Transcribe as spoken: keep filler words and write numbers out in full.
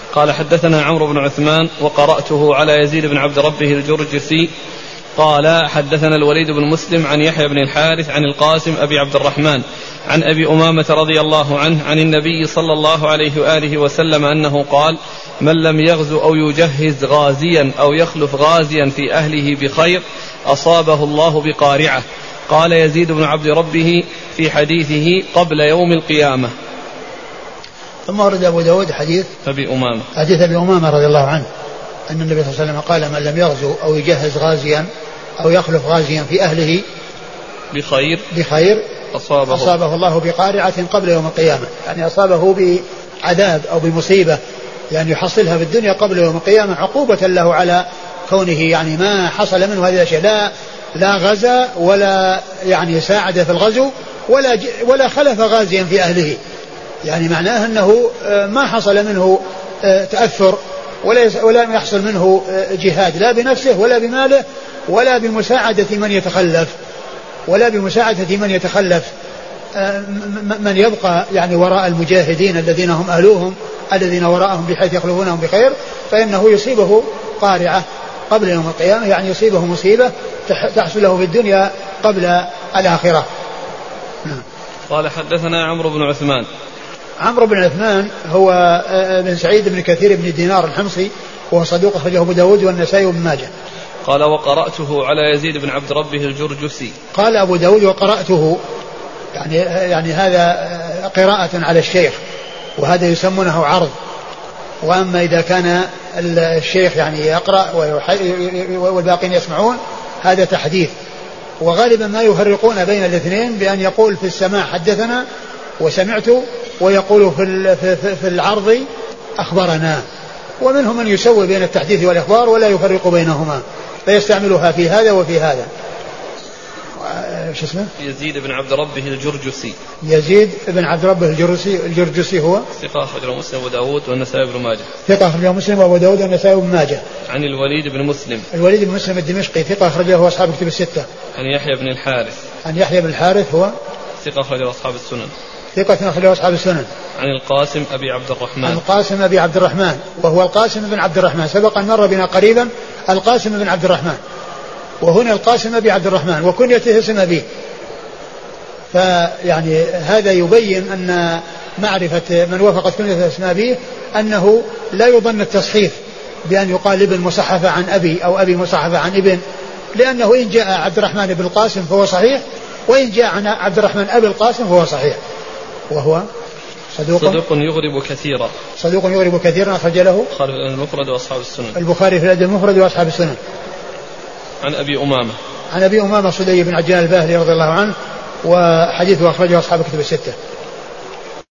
قال حدثنا عمرو بن عثمان وقرأته على يزيد بن عبد ربه الجرجسي قال حدثنا الوليد بن مسلم عن يحيى بن الحارث عن القاسم أبي عبد الرحمن عن أبي أمامة رضي الله عنه عن النبي صلى الله عليه وآله وسلم أنه قال من لم يغزو أو يجهز غازيا أو يخلف غازيا في أهله بخير أصابه الله بقارعة. قال يزيد بن عبد ربه في حديثه قبل يوم القيامة. ثم ورد أبو داود حديث أبي أمامة حديث أبي أمامة رضي الله عنه أن النبي صلى الله عليه وسلم قال من لم يغزو أو يجهز غازيا أو يخلف غازيا في أهله بخير بخير أصابه, أصابه الله بقارعة قبل يوم القيامة، يعني أصابه بعذاب أو بمصيبة يعني يحصلها في الدنيا قبل يوم القيامة عقوبة له على كونه يعني ما حصل منه هذه الأشياء، لا لا غزا ولا يعني ساعد في الغزو ولا ولا خلف غازيا في أهله، يعني معناه أنه ما حصل منه تأثر ولا ولا يحصل منه جهاد لا بنفسه ولا بماله ولا بمساعدة من يتخلف ولا بمساعدة من يتخلف من يبقى يعني وراء المجاهدين الذين هم أهلوهم الذين وراءهم بحيث يخلفونهم بخير، فإنه يصيبه قارعة قبل يوم القيامة، يعني يصيبه مصيبة تحصل له في الدنيا قبل الآخرة. قال حدثنا عمرو بن عثمان. عمرو بن عثمان هو بن سعيد بن كثير بن دينار الحمصي وهو صدوق أخرجه أبو داود والنسائي وابن ماجه. قال وقرأته على يزيد بن عبد ربه الجرجسي. قال أبو داود وقرأته يعني, يعني هذا قراءة على الشيخ وهذا يسمونه عرض، وأما إذا كان الشيخ يعني يقرأ والباقين يسمعون هذا تحديث، وغالبا ما يفرقون بين الاثنين بأن يقول في السماع حدثنا وسمعت ويقول في في العرض أخبرنا، ومنهم من يسوي بين التحديث والإخبار ولا يفرق بينهما فيستعملها في هذا وفي هذا. شو اسمه؟ يزيد بن عبد ربه الجرجسي. يزيد بن عبد ربه الجرجسي. الجرجسي هو ثقة أخرجه مسلم وأبو داود والنسائي بن ماجه. ثقة أخرجه مسلم وأبو داود والنسائي بن ماجه. عن الوليد بن مسلم. الوليد بن مسلم الدمشقي ثقة أخرجه أصحاب كتب الستة. عن يحيى بن الحارث. عن يحيى بن الحارث هو ثقة أخرجه أصحاب السنن. ثقة أخرجه أصحاب السنن. عن القاسم أبي عبد الرحمن. عن القاسم أبي عبد الرحمن وهو القاسم بن عبد الرحمن، سبق أن مر بنا قريبا القاسم بن عبد الرحمن، وهنا القاسم أبي عبد الرحمن وكنيته اسم أبيه، فيعني هذا يبين أن معرفة من وافقت كنيته اسم أبيه أنه لا يظن التصحيف بأن يقال ابن مصحفة عن أبي أو أبي مصحفة عن ابن، لأنه إن جاء عبد الرحمن بن القاسم فهو صحيح، وإن جاء عن عبد الرحمن أبي القاسم فهو صحيح. وهو صدوق, صدوق يغرب كثيرا. صدوق يغرب كثيرا أخرج له المفرد وأصحاب السنن. البخاري في الأدب المفرد وأصحاب السنن. عن أبي أمامة. عن أبي أمامة صدي بن عجلان الباهلي رضي الله عنه وحديثه أخرجه أصحاب كتب الستة.